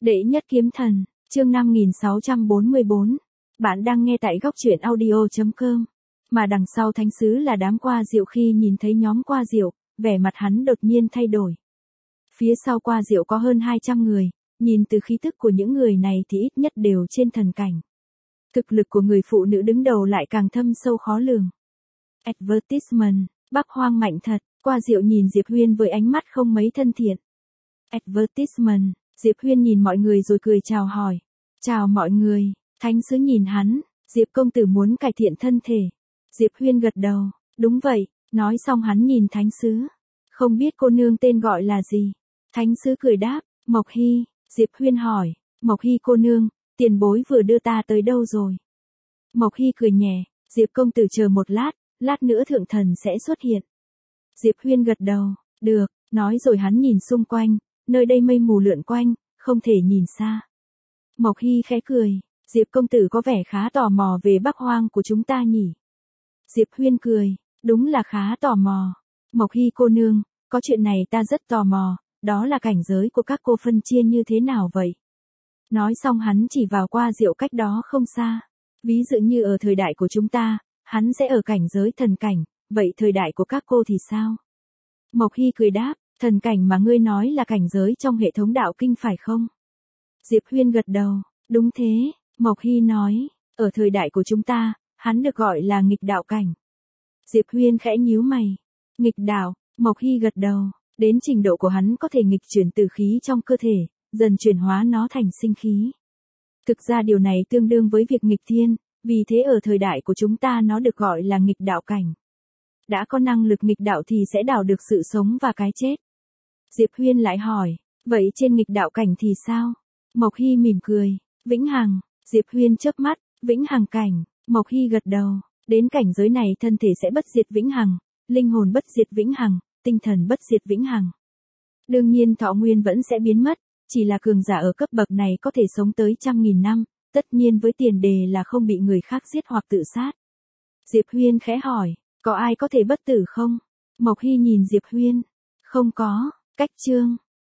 Đệ nhất kiếm thần, chương 5644. Bạn đang nghe tại góc truyện audio.com. Mà đằng sau thánh sứ là đám qua diệu. Khi nhìn thấy nhóm qua diệu, vẻ mặt hắn đột nhiên thay đổi. Phía sau qua diệu có hơn 200 người, nhìn từ khí tức của những người này thì ít nhất đều trên thần cảnh. Thực lực của người phụ nữ đứng đầu lại càng thâm sâu khó lường. Advertisement, Bắc Hoang mạnh thật. Qua diệu nhìn Diệp Huyên với ánh mắt không mấy thân thiện. Advertisement, Diệp Huyên nhìn mọi người rồi cười chào hỏi. Chào mọi người, thánh sứ nhìn hắn, Diệp công tử muốn cải thiện thân thể. Diệp Huyên gật đầu, đúng vậy, nói xong hắn nhìn thánh sứ. Không biết cô nương tên gọi là gì? Thánh sứ cười đáp, Mộc Hy. Diệp Huyên hỏi, Mộc Hy cô nương, tiền bối vừa đưa ta tới đâu rồi? Mộc Hy cười nhẹ, Diệp công tử chờ một lát, lát nữa thượng thần sẽ xuất hiện. Diệp Huyên gật đầu, được, nói rồi hắn nhìn xung quanh, nơi đây mây mù lượn quanh, không thể nhìn xa. Mộc Hy khẽ cười, Diệp công tử có vẻ khá tò mò về Bắc Hoang của chúng ta nhỉ? Diệp Huyên cười, đúng là khá tò mò. Mộc Hy cô nương, có chuyện này ta rất tò mò, đó là cảnh giới của các cô phân chia như thế nào vậy? Nói xong hắn chỉ vào qua diệu cách đó không xa. Ví dụ như ở thời đại của chúng ta, hắn sẽ ở cảnh giới thần cảnh, vậy thời đại của các cô thì sao? Mộc Hy cười đáp, thần cảnh mà ngươi nói là cảnh giới trong hệ thống đạo kinh phải không? Diệp Huyên gật đầu, đúng thế, Mộc Hy nói, ở thời đại của chúng ta, hắn được gọi là nghịch đạo cảnh. Diệp Huyên khẽ nhíu mày, nghịch đạo, Mộc Hy gật đầu, đến trình độ của hắn có thể nghịch chuyển tử khí trong cơ thể, dần chuyển hóa nó thành sinh khí. Thực ra điều này tương đương với việc nghịch thiên, vì thế ở thời đại của chúng ta nó được gọi là nghịch đạo cảnh. Đã có năng lực nghịch đạo thì sẽ đảo được sự sống và cái chết. Diệp Huyên lại hỏi, vậy trên nghịch đạo cảnh thì sao? Mộc Hy mỉm cười, vĩnh hằng. Diệp Huyên chớp mắt, vĩnh hằng cảnh. Mộc Hy gật đầu, đến cảnh giới này thân thể sẽ bất diệt vĩnh hằng, linh hồn bất diệt vĩnh hằng, tinh thần bất diệt vĩnh hằng. Đương nhiên thọ nguyên vẫn sẽ biến mất, chỉ là cường giả ở cấp bậc này có thể sống tới 100.000 năm, tất nhiên với tiền đề là không bị người khác giết hoặc tự sát. Diệp Huyên khẽ hỏi, có ai có thể bất tử không? Mộc Hy nhìn Diệp Huyên, không có. Cách chương